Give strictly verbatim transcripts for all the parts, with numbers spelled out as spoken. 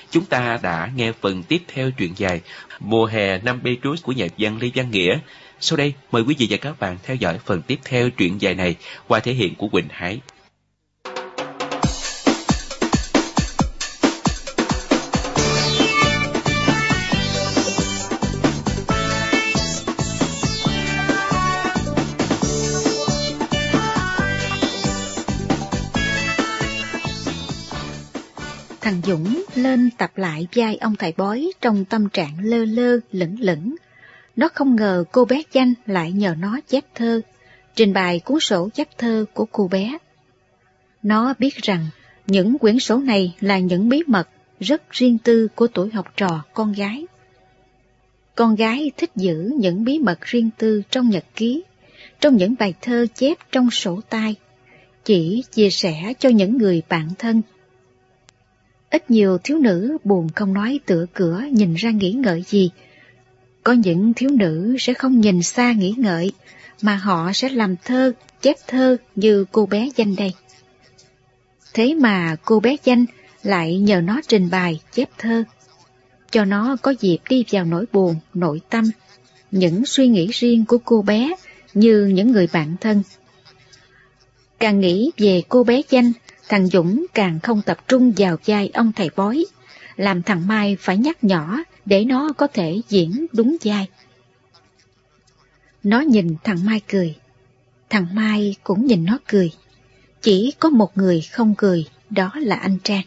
Chúng ta đã nghe phần tiếp theo truyện dài Mùa hè năm Beirut của nhà văn Lê Văn Nghĩa. Sau đây, mời quý vị và các bạn theo dõi phần tiếp theo truyện dài này qua thể hiện của Quỳnh Hải. Thằng Dũng lên tập lại vai ông thầy bói trong tâm trạng lơ lơ lửng lửng. Nó không ngờ cô bé Danh lại nhờ nó chép thơ, trình bày cuốn sổ chép thơ của cô bé. Nó biết rằng những quyển sổ này là những bí mật rất riêng tư của tuổi học trò con gái. Con gái thích giữ những bí mật riêng tư trong nhật ký, trong những bài thơ chép trong sổ tay, chỉ chia sẻ cho những người bạn thân. Ít nhiều thiếu nữ buồn không nói tựa cửa nhìn ra nghĩ ngợi gì. Có những thiếu nữ sẽ không nhìn xa nghĩ ngợi, mà họ sẽ làm thơ, chép thơ như cô bé Danh đây. Thế mà cô bé Danh lại nhờ nó trình bày chép thơ, cho nó có dịp đi vào nỗi buồn, nội tâm, những suy nghĩ riêng của cô bé như những người bạn thân. Càng nghĩ về cô bé Danh, thằng Dũng càng không tập trung vào vai ông thầy bói, làm thằng Mai phải nhắc nhỏ để nó có thể diễn đúng vai. Nó nhìn thằng Mai cười, thằng Mai cũng nhìn nó cười. Chỉ có một người không cười, đó là anh Trang.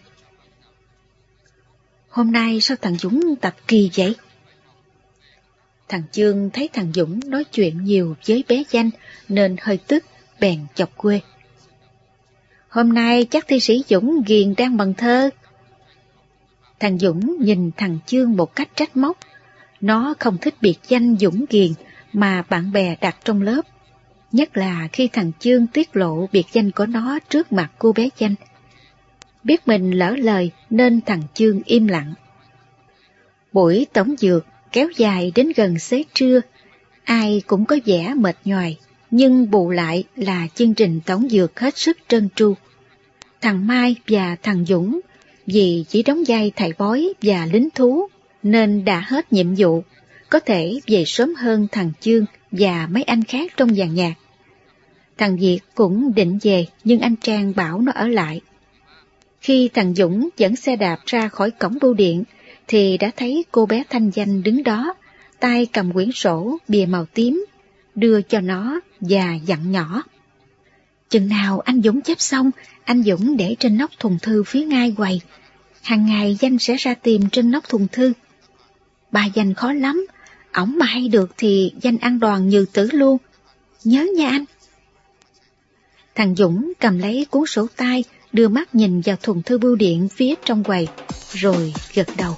Hôm nay sao thằng Dũng tập kỳ vậy? Thằng Chương thấy thằng Dũng nói chuyện nhiều với bé Danh nên hơi tức, bèn chọc quê. Hôm nay chắc thi sĩ Dũng ghiền đang bằng thơ. Thằng Dũng nhìn thằng Chương một cách trách móc. Nó không thích biệt danh Dũng ghiền mà bạn bè đặt trong lớp, nhất là khi thằng Chương tiết lộ biệt danh của nó trước mặt cô bé Danh. Biết mình lỡ lời nên thằng Chương im lặng. Buổi tổng dược kéo dài đến gần xế trưa, ai cũng có vẻ mệt nhoài, nhưng bù lại là chương trình tổng dược hết sức trơn tru. Thằng Mai và thằng Dũng vì chỉ đóng vai thầy bói và lính thú nên đã hết nhiệm vụ, có thể về sớm hơn thằng Chương và mấy anh khác trong dàn nhạc. Thằng Việt cũng định về nhưng anh Trang bảo nó ở lại. Khi thằng Dũng dẫn xe đạp ra khỏi cổng bưu điện thì đã thấy cô bé Thanh Danh đứng đó, tay cầm quyển sổ bìa màu tím, đưa cho nó và dặn nhỏ. Chừng nào anh Dũng chép xong, anh Dũng để trên nóc thùng thư phía ngay quầy. Hàng ngày Danh sẽ ra tìm trên nóc thùng thư. Bà Danh khó lắm, ổng mà hay được thì Danh ăn đòn như tử luôn. Nhớ nha anh. Thằng Dũng cầm lấy cuốn sổ tay, đưa mắt nhìn vào thùng thư bưu điện phía trong quầy, rồi gật đầu.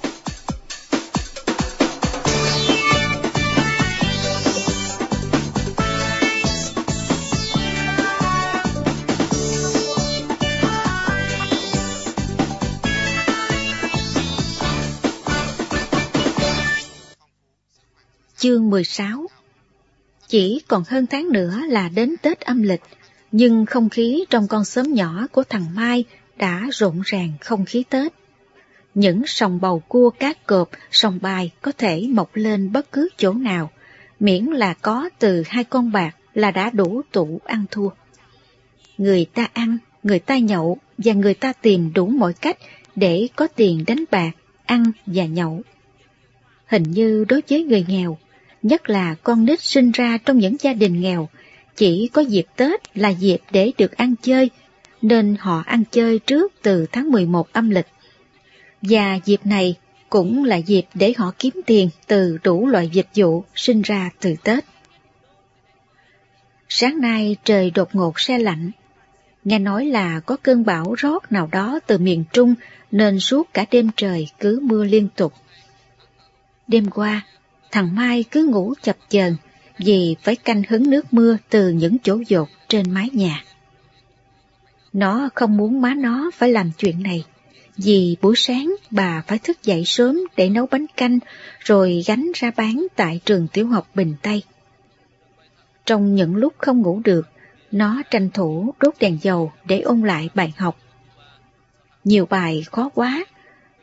Chương mười sáu. Chỉ còn hơn tháng nữa là đến Tết âm lịch, nhưng không khí trong con xóm nhỏ của thằng Mai đã rộn ràng không khí Tết. Những sòng bầu cua cá cọp, sòng bài có thể mọc lên bất cứ chỗ nào, miễn là có từ hai con bạc là đã đủ tủ ăn thua. Người ta ăn, người ta nhậu và người ta tìm đủ mọi cách để có tiền đánh bạc, ăn và nhậu. Hình như đối với người nghèo, nhất là con nít sinh ra trong những gia đình nghèo, chỉ có dịp Tết là dịp để được ăn chơi, nên họ ăn chơi trước từ tháng mười một âm lịch. Và dịp này cũng là dịp để họ kiếm tiền từ đủ loại dịch vụ sinh ra từ Tết. Sáng nay trời đột ngột se lạnh. Nghe nói là có cơn bão rót nào đó từ miền Trung nên suốt cả đêm trời cứ mưa liên tục. Đêm qua, thằng Mai cứ ngủ chập chờn vì phải canh hứng nước mưa từ những chỗ dột trên mái nhà. Nó không muốn má nó phải làm chuyện này, vì buổi sáng bà phải thức dậy sớm để nấu bánh canh rồi gánh ra bán tại trường tiểu học Bình Tây. Trong những lúc không ngủ được, nó tranh thủ đốt đèn dầu để ôn lại bài học. Nhiều bài khó quá,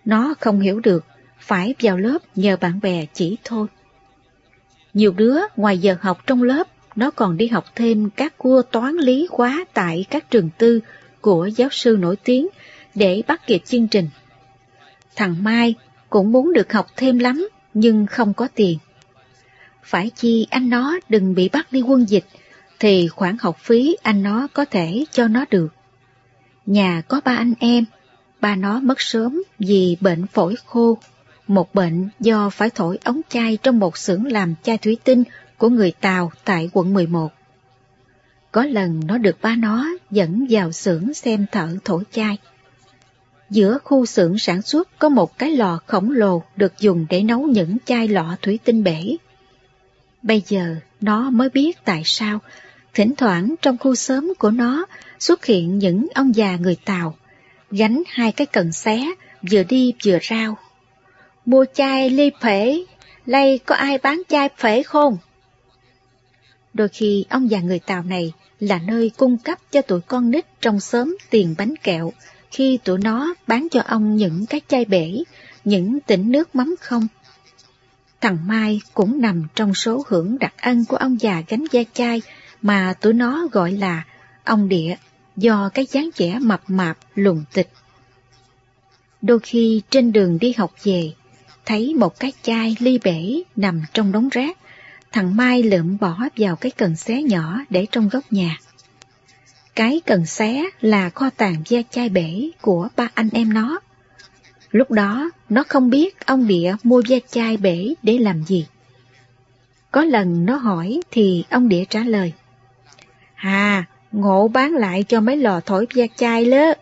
Nó không hiểu được, phải vào lớp nhờ bạn bè chỉ thôi. Nhiều đứa ngoài giờ học trong lớp, nó còn đi học thêm các cua toán lý hóa tại các trường tư của giáo sư nổi tiếng để bắt kịp chương trình. Thằng Mai cũng muốn được học thêm lắm, nhưng không có tiền. Phải chi anh nó đừng bị bắt đi quân dịch, thì khoản học phí anh nó có thể cho nó được. Nhà có ba anh em, ba nó mất sớm vì bệnh phổi khô, một bệnh do phải thổi ống chai trong một xưởng làm chai thủy tinh của người Tàu tại quận mười một. Có lần nó được ba nó dẫn vào xưởng xem thợ thổi chai. Giữa khu xưởng sản xuất có một cái lò khổng lồ được dùng để nấu những chai lọ thủy tinh bể. Bây giờ nó mới biết tại sao thỉnh thoảng trong khu xóm của nó xuất hiện những ông già người Tàu, gánh hai cái cần xé, vừa đi vừa rao. Mua chai ly phể, lây có ai bán chai phể không? Đôi khi ông già người Tàu này là nơi cung cấp cho tụi con nít trong xóm tiền bánh kẹo, khi tụi nó bán cho ông những cái chai bể, những tỉnh nước mắm không. Thằng Mai cũng nằm trong số hưởng đặc ân của ông già gánh da chai mà tụi nó gọi là ông Địa, do cái dáng vẻ mập mạp lùn tịch. Đôi khi trên đường đi học về, thấy một cái chai ly bể nằm trong đống rác, thằng Mai lượm bỏ vào cái cần xé nhỏ để trong góc nhà. Cái cần xé là kho tàng da chai bể của ba anh em nó. Lúc đó nó không biết ông Địa mua da chai bể để làm gì. Có lần nó hỏi thì ông Địa trả lời: "Hà, ngộ bán lại cho mấy lò thổi da chai lớ."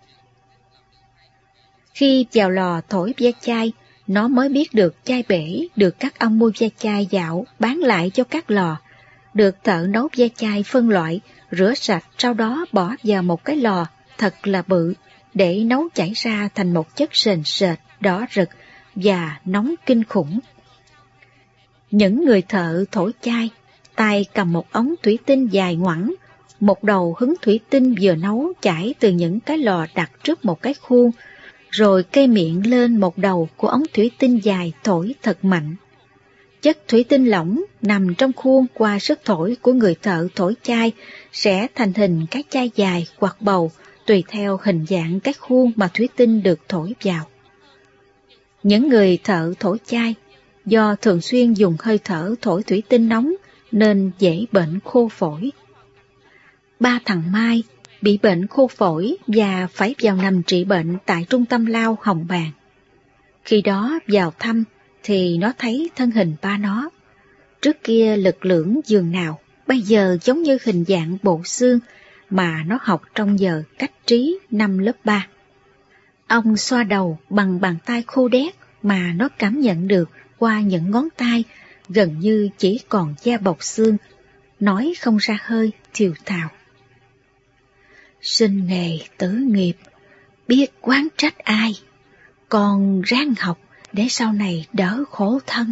Khi vào lò thổi da chai, nó mới biết được chai bể được các ông mua da chai dạo bán lại cho các lò, được thợ nấu da chai phân loại, rửa sạch, sau đó bỏ vào một cái lò thật là bự để nấu chảy ra thành một chất sền sệt, đỏ rực và nóng kinh khủng. Những người thợ thổi chai, tay cầm một ống thủy tinh dài ngoẵng, một đầu hứng thủy tinh vừa nấu chảy từ những cái lò đặt trước một cái khuôn, rồi kê miệng lên một đầu của ống thủy tinh dài thổi thật mạnh. Chất thủy tinh lỏng nằm trong khuôn qua sức thổi của người thợ thổi chai sẽ thành hình các chai dài hoặc bầu, tùy theo hình dạng cái khuôn mà thủy tinh được thổi vào. Những người thợ thổi chai, do thường xuyên dùng hơi thở thổi thủy tinh nóng nên dễ bệnh khô phổi. Ba thằng Mai bị bệnh khô phổi và phải vào nằm trị bệnh tại trung tâm lao Hồng Bàng. Khi đó vào thăm thì nó thấy thân hình ba nó. Trước kia lực lưỡng giường nào, bây giờ giống như hình dạng bộ xương mà nó học trong giờ cách trí năm lớp ba. Ông xoa đầu bằng bàn tay khô đét mà nó cảm nhận được qua những ngón tay gần như chỉ còn da bọc xương, nói không ra hơi, thều thào. Sinh nghề tử nghiệp, biết quán trách ai, còn ráng học để sau này đỡ khổ thân.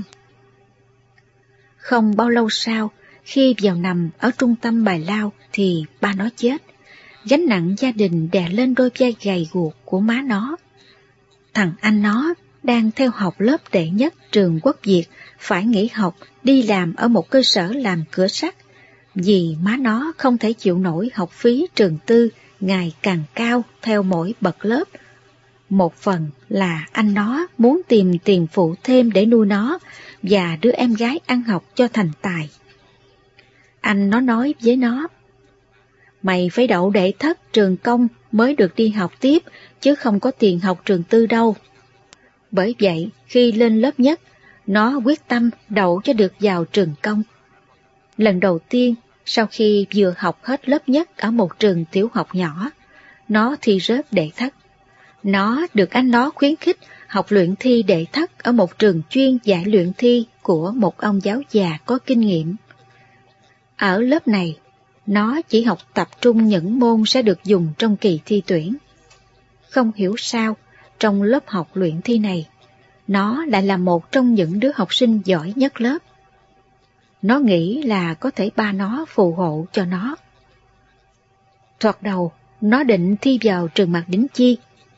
Không bao lâu sau, khi vào nằm ở trung tâm bài lao thì ba nó chết. Gánh nặng gia đình đè lên đôi vai gầy guộc của má nó. Thằng anh nó đang theo học lớp đệ nhất trường Quốc Việt phải nghỉ học đi làm ở một cơ sở làm cửa sắt, vì má nó không thể chịu nổi học phí trường tư ngày càng cao theo mỗi bậc lớp. Một phần là anh nó muốn tìm tiền phụ thêm để nuôi nó và đứa em gái ăn học cho thành tài. Anh nó nói với nó: "Mày phải đậu đệ thất trường công mới được đi học tiếp, chứ không có tiền học trường tư đâu." Bởi vậy, khi lên lớp nhất, nó quyết tâm đậu cho được vào trường công. Lần đầu tiên, sau khi vừa học hết lớp nhất ở một trường tiểu học nhỏ, nó thi rớt đệ thất. Nó được anh nó khuyến khích học luyện thi đệ thất ở một trường chuyên dạy luyện thi của một ông giáo già có kinh nghiệm. Ở lớp này, nó chỉ học tập trung những môn sẽ được dùng trong kỳ thi tuyển. Không hiểu sao, trong lớp học luyện thi này, nó lại là một trong những đứa học sinh giỏi nhất lớp. Nó nghĩ là có thể ba nó phù hộ cho nó. Thoạt đầu, nó định thi vào trường Mạc Đĩnh Chi,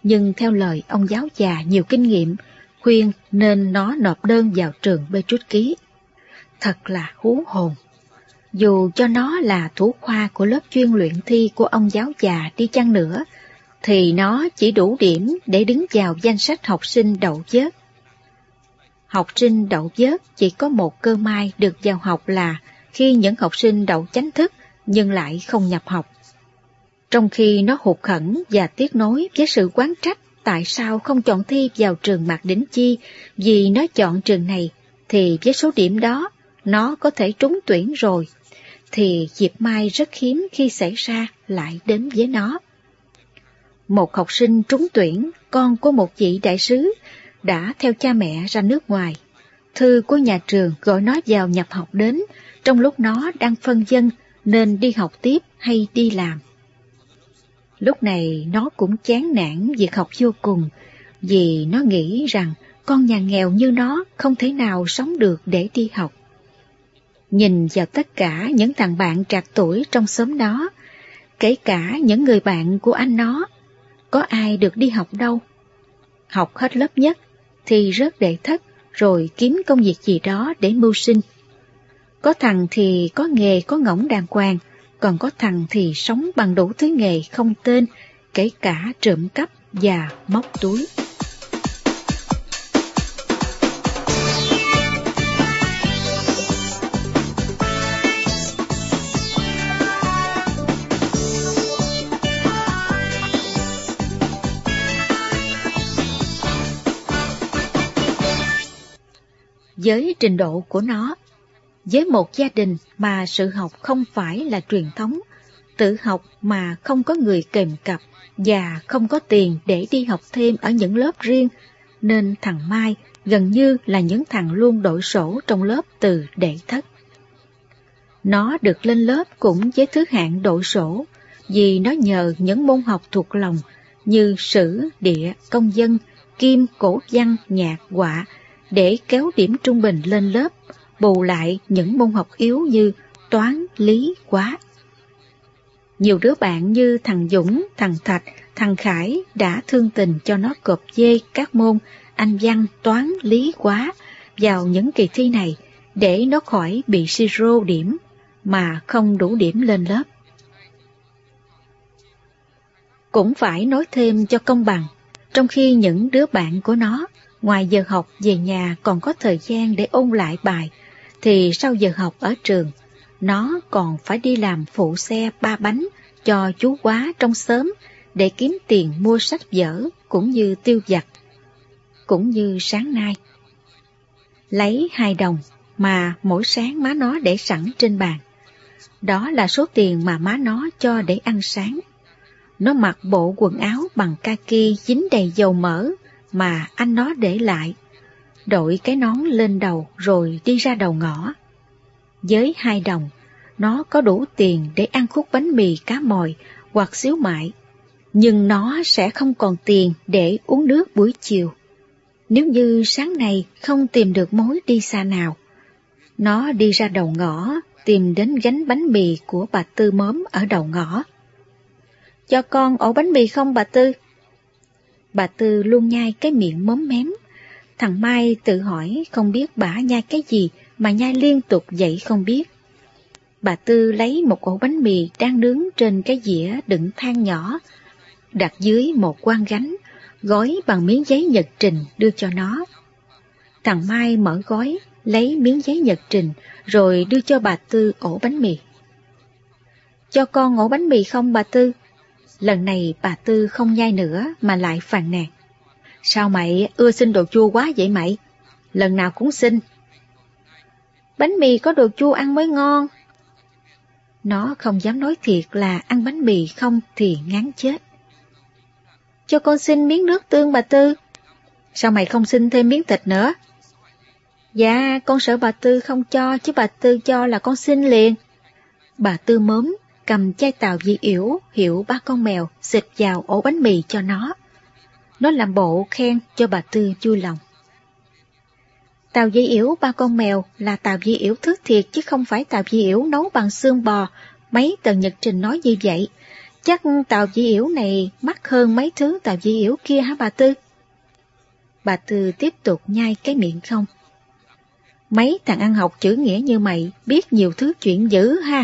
nhưng theo lời ông giáo già nhiều kinh nghiệm, khuyên nên nó nộp đơn vào trường Petrus Ký. Thật là hú hồn. Dù cho nó là thủ khoa của lớp chuyên luyện thi của ông giáo già đi chăng nữa, thì nó chỉ đủ điểm để đứng vào danh sách học sinh đậu vớt. Học sinh đậu vớt chỉ có một cơ may được vào học là khi những học sinh đậu chánh thức nhưng lại không nhập học. Trong khi nó hụt hẫng và tiếc nối với sự oán trách tại sao không chọn thi vào trường Mạc Đỉnh Chi vì nó chọn trường này, thì với số điểm đó nó có thể trúng tuyển rồi, thì dịp may rất hiếm khi xảy ra lại đến với nó. Một học sinh trúng tuyển, con của một vị đại sứ, đã theo cha mẹ ra nước ngoài. Thư của nhà trường gọi nó vào nhập học đến trong lúc nó đang phân vân nên đi học tiếp hay đi làm. Lúc này nó cũng chán nản việc học vô cùng, vì nó nghĩ rằng con nhà nghèo như nó không thể nào sống được để đi học. Nhìn vào tất cả những thằng bạn trạc tuổi trong xóm nó, kể cả những người bạn của anh nó, có ai được đi học đâu. Học hết lớp nhất thì rớt đệ thất rồi kiếm công việc gì đó để mưu sinh. Có thằng thì có nghề có ngỗng đàng hoàng, còn có thằng thì sống bằng đủ thứ nghề không tên, kể cả trộm cắp và móc túi. Với trình độ của nó, với một gia đình mà sự học không phải là truyền thống, tự học mà không có người kèm cặp và không có tiền để đi học thêm ở những lớp riêng, nên thằng Mai gần như là những thằng luôn đội sổ trong lớp từ đệ thất. Nó được lên lớp cũng với thứ hạng đội sổ, vì nó nhờ những môn học thuộc lòng như sử, địa, công dân, kim, cổ văn, nhạc, họa để kéo điểm trung bình lên lớp, bù lại những môn học yếu như toán, lý, hóa. Nhiều đứa bạn như thằng Dũng, thằng Thạch, thằng Khải đã thương tình cho nó cộp dê các môn Anh văn, toán, lý, hóa vào những kỳ thi này để nó khỏi bị siro điểm mà không đủ điểm lên lớp. Cũng phải nói thêm cho công bằng, trong khi những đứa bạn của nó ngoài giờ học về nhà còn có thời gian để ôn lại bài, thì sau giờ học ở trường, nó còn phải đi làm phụ xe ba bánh cho chú Quá trong xóm để kiếm tiền mua sách vở cũng như tiêu vặt. Cũng như sáng nay, lấy hai đồng mà mỗi sáng má nó để sẵn trên bàn. Đó là số tiền mà má nó cho để ăn sáng. Nó mặc bộ quần áo bằng kaki dính đầy dầu mỡ mà anh nó để lại, đội cái nón lên đầu rồi đi ra đầu ngõ. Với hai đồng, nó có đủ tiền để ăn khúc bánh mì cá mòi hoặc xíu mại, nhưng nó sẽ không còn tiền để uống nước buổi chiều. Nếu như sáng nay không tìm được mối đi xa nào, nó đi ra đầu ngõ tìm đến gánh bánh mì của bà Tư Móm ở đầu ngõ. Cho con ổ bánh mì không bà Tư? Bà Tư luôn nhai cái miệng móm mém. Thằng Mai tự hỏi không biết bả nhai cái gì mà nhai liên tục vậy không biết. Bà Tư lấy một ổ bánh mì đang nướng trên cái dĩa đựng than nhỏ, đặt dưới một quan gánh, gói bằng miếng giấy nhật trình đưa cho nó. Thằng Mai mở gói, lấy miếng giấy nhật trình, rồi đưa cho bà Tư ổ bánh mì. Cho con ổ bánh mì không bà Tư? Lần này bà Tư không nhai nữa mà lại phàn nàn. Sao mày ưa xin đồ chua quá vậy mày? Lần nào cũng xin. Bánh mì có đồ chua ăn mới ngon. Nó không dám nói thiệt là ăn bánh mì không thì ngán chết. Cho con xin miếng nước tương bà Tư. Sao mày không xin thêm miếng thịt nữa? Dạ, con sợ bà Tư không cho, chứ bà Tư cho là con xin liền. Bà Tư Móm cầm chai tàu dị yểu hiệu ba con mèo xịt vào ổ bánh mì cho nó. Nó làm bộ khen cho bà Tư vui lòng. Tàu dị yểu ba con mèo là tàu dị yểu thứ thiệt chứ không phải tàu dị yểu nấu bằng xương bò, mấy tờ nhật trình nói như vậy. Chắc Tào Dĩ Yểu này mắc hơn mấy thứ Tào Dĩ Yểu kia hả bà Tư? Bà Tư tiếp tục nhai cái miệng không. Mấy thằng ăn học chữ nghĩa như mày biết nhiều thứ chuyện dữ ha.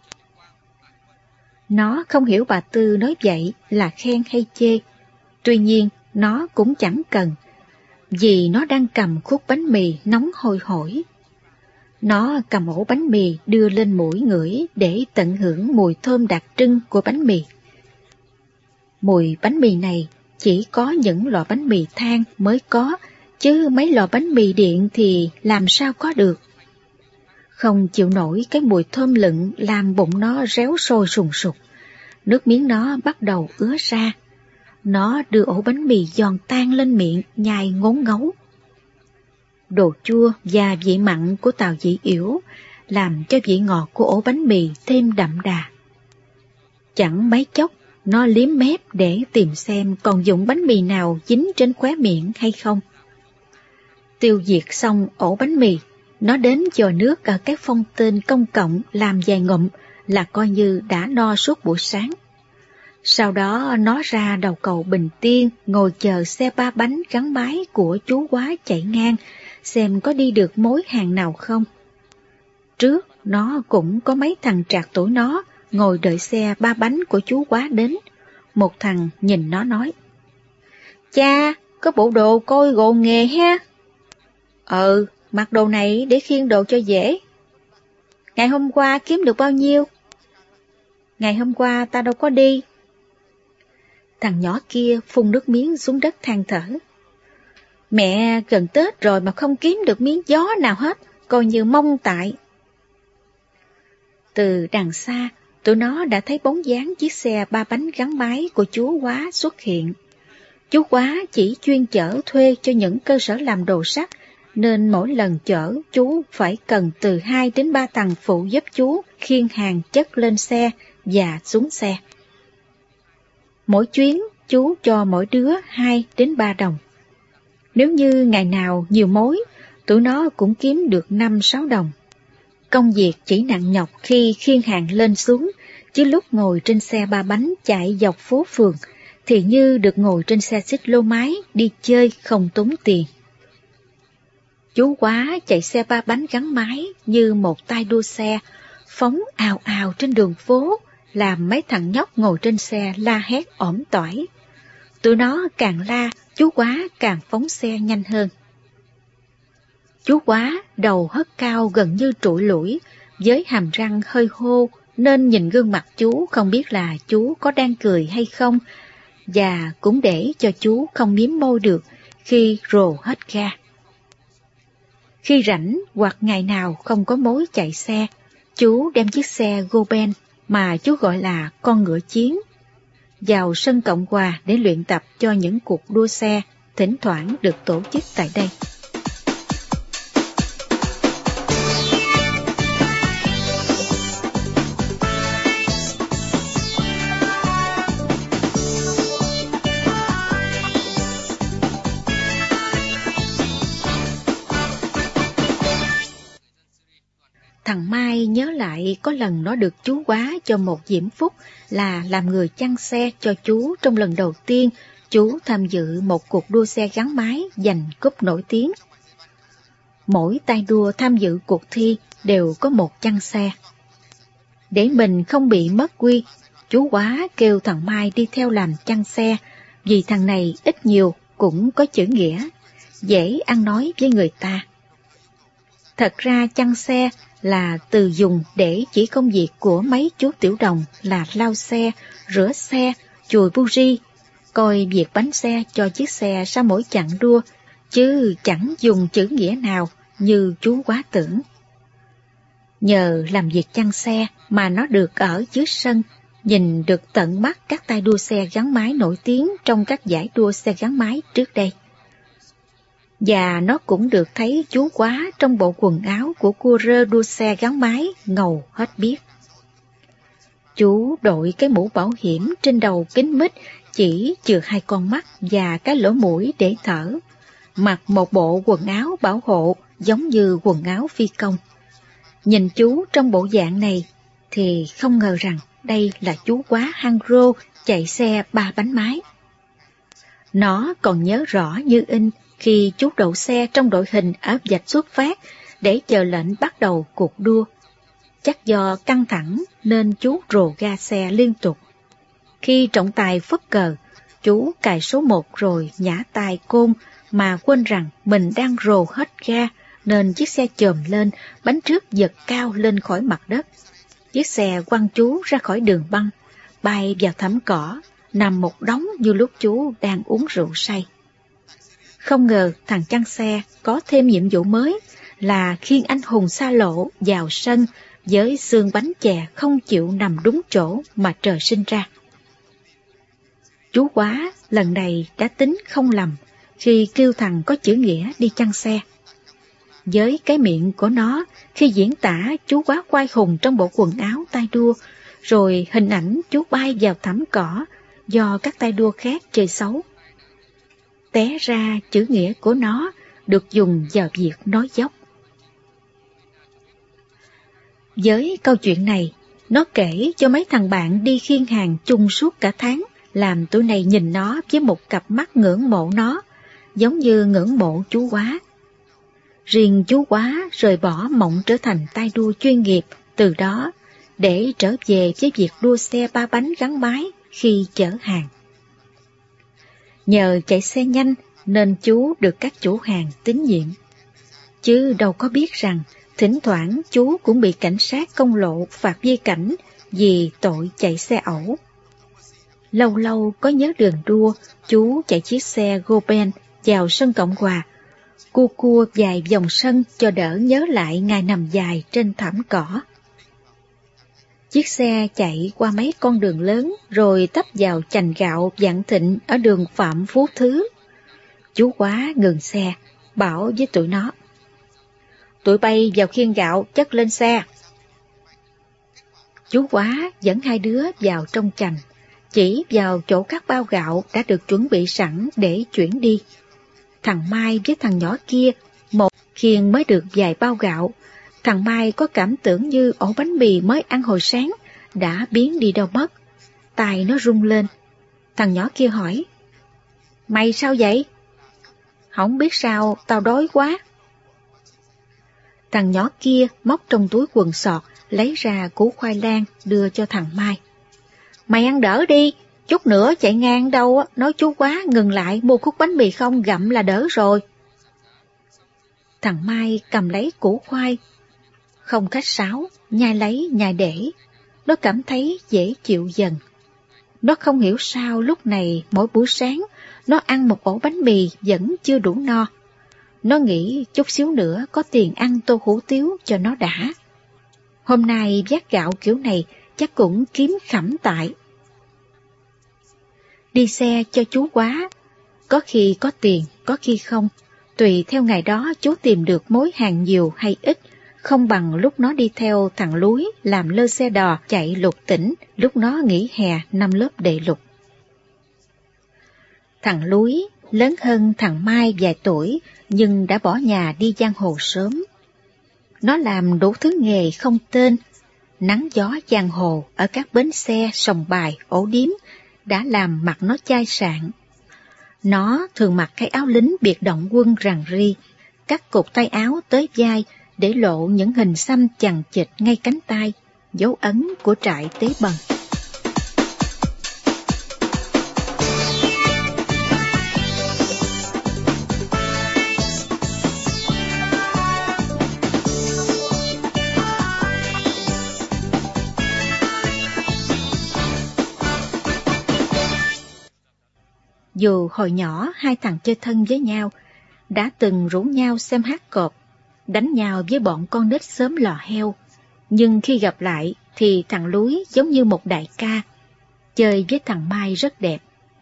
Nó không hiểu bà Tư nói vậy là khen hay chê. Tuy nhiên nó cũng chẳng cần, vì nó đang cầm khúc bánh mì nóng hôi hổi. Nó cầm ổ bánh mì đưa lên mũi ngửi để tận hưởng mùi thơm đặc trưng của bánh mì. Mùi bánh mì này chỉ có những lò bánh mì than mới có, chứ mấy lò bánh mì điện thì làm sao có được. Không chịu nổi cái mùi thơm lựng làm bụng nó réo sôi sùng sục. Nước miếng nó bắt đầu ứa ra. Nó đưa ổ bánh mì giòn tan lên miệng, nhai ngốn ngấu. Đồ chua và vị mặn của Tào Dĩ Yểu làm cho vị ngọt của ổ bánh mì thêm đậm đà. Chẳng mấy chốc, nó liếm mép để tìm xem còn dụng bánh mì nào dính trên khóe miệng hay không. Tiêu diệt xong ổ bánh mì, nó đến dò nước ở các phong tên công cộng làm vài ngụm là coi như đã no suốt buổi sáng. Sau đó nó ra đầu cầu Bình Tiên ngồi chờ xe ba bánh gắn máy của chú Quá chạy ngang xem có đi được mối hàng nào không. Trước nó cũng có mấy thằng trạc tuổi nó ngồi đợi xe ba bánh của chú Quá đến. Một thằng nhìn nó nói: "Cha, có bộ đồ coi gồ nghề ha." "Ừ, mặc đồ này để khiêng đồ cho dễ." "Ngày hôm qua kiếm được bao nhiêu?" "Ngày hôm qua ta đâu có đi." Thằng nhỏ kia phun nước miếng xuống đất than thở: "Mẹ gần Tết rồi mà không kiếm được miếng gió nào hết, coi như mong tại." Từ đằng xa, tụi nó đã thấy bóng dáng chiếc xe ba bánh gắn máy của chú Quá xuất hiện. Chú Quá chỉ chuyên chở thuê cho những cơ sở làm đồ sắt, nên mỗi lần chở chú phải cần từ hai đến ba thằng phụ giúp chú khiêng hàng chất lên xe và xuống xe. Mỗi chuyến chú cho mỗi đứa hai đến ba đồng. Nếu như ngày nào nhiều mối, tụi nó cũng kiếm được năm sáu đồng. Công việc chỉ nặng nhọc khi khiêng hàng lên xuống, chứ lúc ngồi trên xe ba bánh chạy dọc phố phường thì như được ngồi trên xe xích lô máy đi chơi không tốn tiền. Chú Quá chạy xe ba bánh gắn máy như một tay đua xe, phóng ào ào trên đường phố, làm mấy thằng nhóc ngồi trên xe la hét ỏm tỏi. Tụi nó càng la, chú Quá càng phóng xe nhanh hơn. Chú Quá đầu hất cao gần như trụi lủi, với hàm răng hơi hô, nên nhìn gương mặt chú không biết là chú có đang cười hay không, và cũng để cho chú không miếm môi được khi rồ hết ga. Khi rảnh hoặc ngày nào không có mối chạy xe, chú đem chiếc xe Goben mà chú gọi là con ngựa chiến vào sân Cộng Hòa để luyện tập cho những cuộc đua xe thỉnh thoảng được tổ chức tại đây. Thằng Mai nhớ lại có lần nó được chú Quá cho một diễm phúc là làm người chăn xe cho chú trong lần đầu tiên chú tham dự một cuộc đua xe gắn máy giành cúp nổi tiếng. Mỗi tay đua tham dự cuộc thi đều có một chăn xe. Để mình không bị mất quy, chú Quá kêu thằng Mai đi theo làm chăn xe, vì thằng này ít nhiều cũng có chữ nghĩa, dễ ăn nói với người ta. Thật ra chăn xe là từ dùng để chỉ công việc của mấy chú tiểu đồng là lau xe, rửa xe, chùi buji, coi việc bánh xe cho chiếc xe sau mỗi chặng đua, chứ chẳng dùng chữ nghĩa nào như chú Quá tưởng. Nhờ làm việc chăn xe mà nó được ở dưới sân, nhìn được tận mắt các tay đua xe gắn máy nổi tiếng trong các giải đua xe gắn máy trước đây. Và nó cũng được thấy chú Quá trong bộ quần áo của cua rơ đua xe gắn máy ngầu hết biết. Chú đội cái mũ bảo hiểm trên đầu kính mít, chỉ chừa hai con mắt và cái lỗ mũi để thở, mặc một bộ quần áo bảo hộ giống như quần áo phi công. Nhìn chú trong bộ dạng này thì không ngờ rằng đây là chú quá hăng rô chạy xe ba bánh mái. Nó còn nhớ rõ như in khi chú đậu xe trong đội hình ở vạch xuất phát để chờ lệnh bắt đầu cuộc đua. Chắc do căng thẳng nên chú rồ ga xe liên tục. Khi trọng tài phất cờ, chú cài số một rồi nhả tay côn mà quên rằng mình đang rồ hết ga nên chiếc xe chồm lên, bánh trước giật cao lên khỏi mặt đất. Chiếc xe quăng chú ra khỏi đường băng, bay vào thảm cỏ, nằm một đống như lúc chú đang uống rượu say. Không ngờ thằng chăn xe có thêm nhiệm vụ mới là khiêng anh hùng xa lộ vào sân với xương bánh chè không chịu nằm đúng chỗ mà trời sinh ra. Chú quá lần này đã tính không lầm khi kêu thằng có chữ nghĩa đi chăn xe. Với cái miệng của nó khi diễn tả chú quá quay hùng trong bộ quần áo tay đua, rồi hình ảnh chú bay vào thảm cỏ do các tay đua khác chơi xấu. Té ra chữ nghĩa của nó được dùng vào việc nói dốc. Với câu chuyện này, nó kể cho mấy thằng bạn đi khiêng hàng chung suốt cả tháng, làm tụi này nhìn nó với một cặp mắt ngưỡng mộ nó, giống như ngưỡng mộ chú quá. Riêng chú quá rời bỏ mộng trở thành tay đua chuyên nghiệp từ đó để trở về với việc đua xe ba bánh gắn máy khi chở hàng. Nhờ chạy xe nhanh nên chú được các chủ hàng tín nhiệm. Chứ đâu có biết rằng thỉnh thoảng chú cũng bị cảnh sát công lộ phạt vi cảnh vì tội chạy xe ẩu. Lâu lâu có nhớ đường đua, chú chạy chiếc xe Goben vào sân Cộng Hòa, cua cua vài vòng sân cho đỡ nhớ lại ngày nằm dài trên thảm cỏ. Chiếc xe chạy qua mấy con đường lớn rồi tấp vào chành gạo Vạn Thịnh ở đường Phạm Phú Thứ. Chú quá ngừng xe, bảo với tụi nó: "Tụi bay vào khiêng gạo chất lên xe." Chú quá dẫn hai đứa vào trong chành, chỉ vào chỗ các bao gạo đã được chuẩn bị sẵn để chuyển đi. Thằng Mai với thằng nhỏ kia, một khiêng mới được vài bao gạo. Thằng Mai có cảm tưởng như ổ bánh mì mới ăn hồi sáng đã biến đi đâu mất. Tai nó rung lên. Thằng nhỏ kia hỏi: "Mày sao vậy?" "Không biết sao, tao đói quá." Thằng nhỏ kia móc trong túi quần sọt lấy ra củ khoai lang đưa cho thằng Mai. "Mày ăn đỡ đi, chút nữa chạy ngang đâu nói chú quá ngừng lại mua khúc bánh mì không gặm là đỡ rồi." Thằng Mai cầm lấy củ khoai, không khách sáo, nhai lấy nhai để. Nó cảm thấy dễ chịu dần. Nó không hiểu sao lúc này mỗi buổi sáng nó ăn một ổ bánh mì vẫn chưa đủ no. Nó nghĩ chút xíu nữa có tiền ăn tô hủ tiếu cho nó đã. Hôm nay vác gạo kiểu này chắc cũng kiếm khẩm tại. Đi xe cho chú quá, có khi có tiền, có khi không, tùy theo ngày đó chú tìm được mối hàng nhiều hay ít, không bằng lúc nó đi theo thằng Lúi làm lơ xe đò chạy lục tỉnh, lúc nó nghỉ hè năm lớp đệ lục. Thằng Lúi lớn hơn thằng Mai vài tuổi nhưng đã bỏ nhà đi giang hồ sớm. Nó làm đủ thứ nghề không tên, nắng gió giang hồ ở các bến xe, sòng bài, ổ điếm đã làm mặt nó chai sạn. Nó thường mặc cái áo lính biệt động quân rằn ri, cắt cục tay áo tới vai để lộ những hình xăm chằng chịt ngay cánh tay, dấu ấn của trại Tế Bần. Dù hồi nhỏ hai thằng chơi thân với nhau, đã từng rủ nhau xem hát cọp, đánh nhau với bọn con nít xóm Lò Heo, nhưng khi gặp lại thì thằng Lúi giống như một đại ca, chơi với thằng Mai rất đẹp.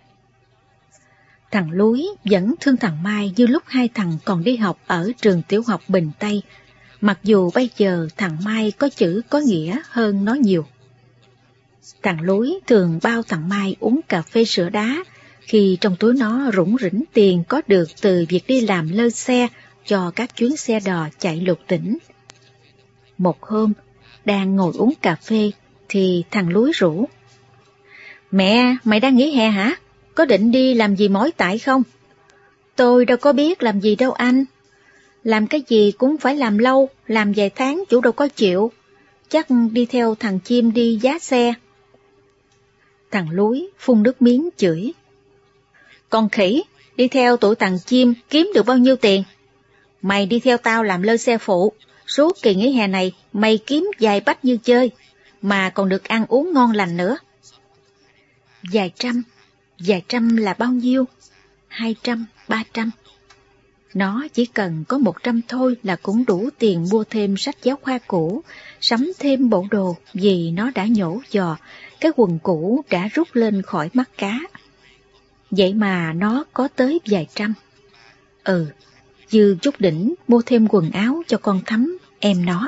Thằng Lúi vẫn thương thằng Mai như lúc hai thằng còn đi học ở trường tiểu học Bình Tây, mặc dù bây giờ thằng Mai có chữ có nghĩa hơn nó nhiều. Thằng Lúi thường bao thằng Mai uống cà phê sữa đá, khi trong túi nó rủng rỉnh tiền có được từ việc đi làm lơ xe cho các chuyến xe đò chạy lục tỉnh. Một hôm, đang ngồi uống cà phê, thì thằng Lúi rủ. Mẹ, mày đang nghỉ hè hả? Có định đi làm gì mỏi tại không? Tôi đâu có biết làm gì đâu anh. Làm cái gì cũng phải làm lâu, làm vài tháng chủ đâu có chịu. Chắc đi theo thằng Chim đi giá xe. Thằng Lúi phun nước miếng chửi. Con khỉ, đi theo tụi thằng Chim kiếm được bao nhiêu tiền? Mày đi theo tao làm lơ xe phụ, suốt kỳ nghỉ hè này mày kiếm vài bách như chơi, mà còn được ăn uống ngon lành nữa. Vài trăm, vài trăm là bao nhiêu? Hai trăm, ba trăm. Nó chỉ cần có một trăm thôi là cũng đủ tiền mua thêm sách giáo khoa cũ, sắm thêm bộ đồ vì nó đã nhổ giò, cái quần cũ đã rút lên khỏi mắt cá. Vậy mà nó có tới vài trăm. Ừ, dư chút đỉnh mua thêm quần áo cho con Thắm, em nó.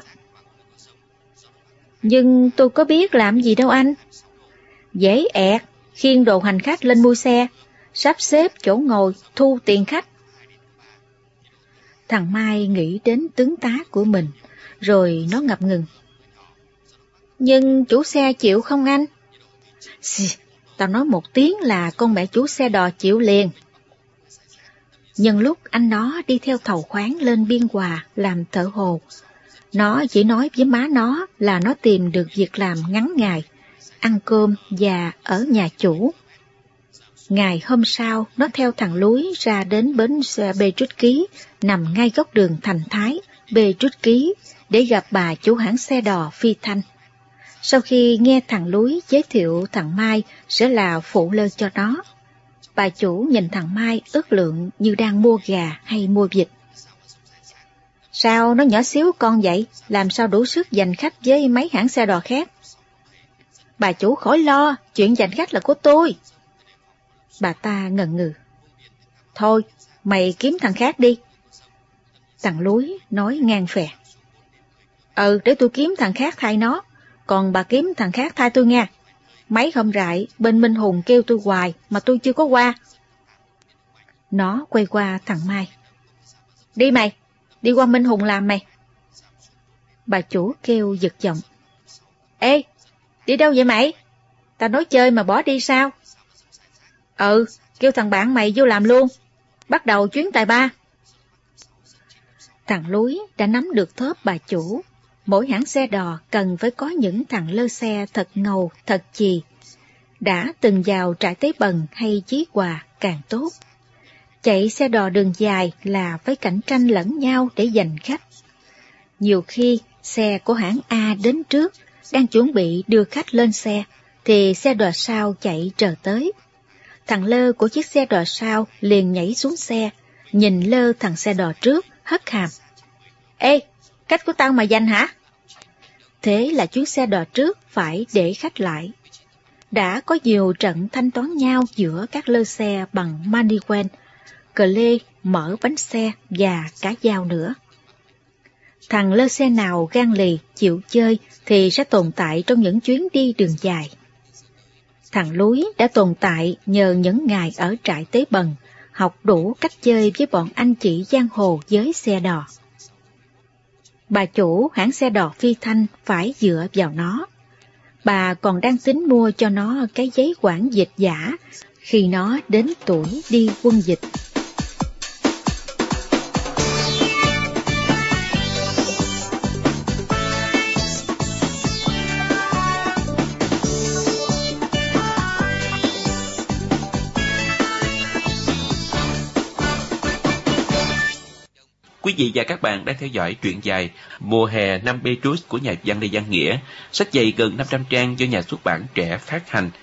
Nhưng tôi có biết làm gì đâu anh. Dễ ẹt, khiêng đồ hành khách lên mui xe, sắp xếp chỗ ngồi, thu tiền khách. Thằng Mai nghĩ đến tướng tá của mình, rồi nó ngập ngừng. Nhưng chủ xe chịu không anh? Xì, tao nói một tiếng là con mẹ chủ xe đò chịu liền. Nhân lúc anh nó đi theo thầu khoáng lên Biên Hòa làm thợ hồ, nó chỉ nói với má nó là nó tìm được việc làm ngắn ngày, ăn cơm và ở nhà chủ. Ngày hôm sau, nó theo thằng Lúi ra đến bến xe Bê Trút Ký, nằm ngay góc đường Thành Thái, Bê Trút Ký, để gặp bà chủ hãng xe đò Phi Thanh. Sau khi nghe thằng Lúi giới thiệu thằng Mai sẽ là phụ lơ cho nó, bà chủ nhìn thằng Mai ước lượng như đang mua gà hay mua vịt. Sao nó nhỏ xíu con vậy, làm sao đủ sức giành khách với mấy hãng xe đò khác? Bà chủ khỏi lo, chuyện giành khách là của tôi. Bà ta ngần ngừ. Thôi, mày kiếm thằng khác đi. Thằng Lúi nói ngang phè. Ừ, để tôi kiếm thằng khác thay nó, còn bà kiếm thằng khác thay tôi nha. Mấy hôm rại, bên Minh Hùng kêu tôi hoài mà tôi chưa có qua. Nó quay qua thằng Mai. Đi mày, đi qua Minh Hùng làm mày. Bà chủ kêu giật giọng. Ê, đi đâu vậy mày? Tao nói chơi mà bỏ đi sao? Ừ, kêu thằng bạn mày vô làm luôn. Bắt đầu chuyến tài ba. Thằng Lúi đã nắm được thớp bà chủ. Mỗi hãng xe đò cần phải có những thằng lơ xe thật ngầu, thật chì. Đã từng vào trại Tế Bần hay Chí Hòa càng tốt. Chạy xe đò đường dài là phải cạnh tranh lẫn nhau để giành khách. Nhiều khi xe của hãng A đến trước, đang chuẩn bị đưa khách lên xe, thì xe đò sau chạy trở tới. Thằng lơ của chiếc xe đò sau liền nhảy xuống xe, nhìn lơ thằng xe đò trước, hất hàm. Ê, khách của tao mà giành hả? Thế là chuyến xe đò trước phải để khách lại. Đã có nhiều trận thanh toán nhau giữa các lơ xe bằng money quen, cờ lê, mở bánh xe và cả dao nữa. Thằng lơ xe nào gan lì, chịu chơi thì sẽ tồn tại trong những chuyến đi đường dài. Thằng Lúi đã tồn tại nhờ những ngày ở trại Tế Bần, học đủ cách chơi với bọn anh chị giang hồ với xe đò. Bà chủ hãng xe đò Phi Thanh phải dựa vào nó. Bà còn đang tính mua cho nó cái giấy quản dịch giả khi nó đến tuổi đi quân dịch. Quý vị và các bạn đang theo dõi truyện dài Mùa hè năm Petrus của nhà văn Lê Văn Nghĩa, sách dày gần năm trăm trang do nhà xuất bản Trẻ phát hành.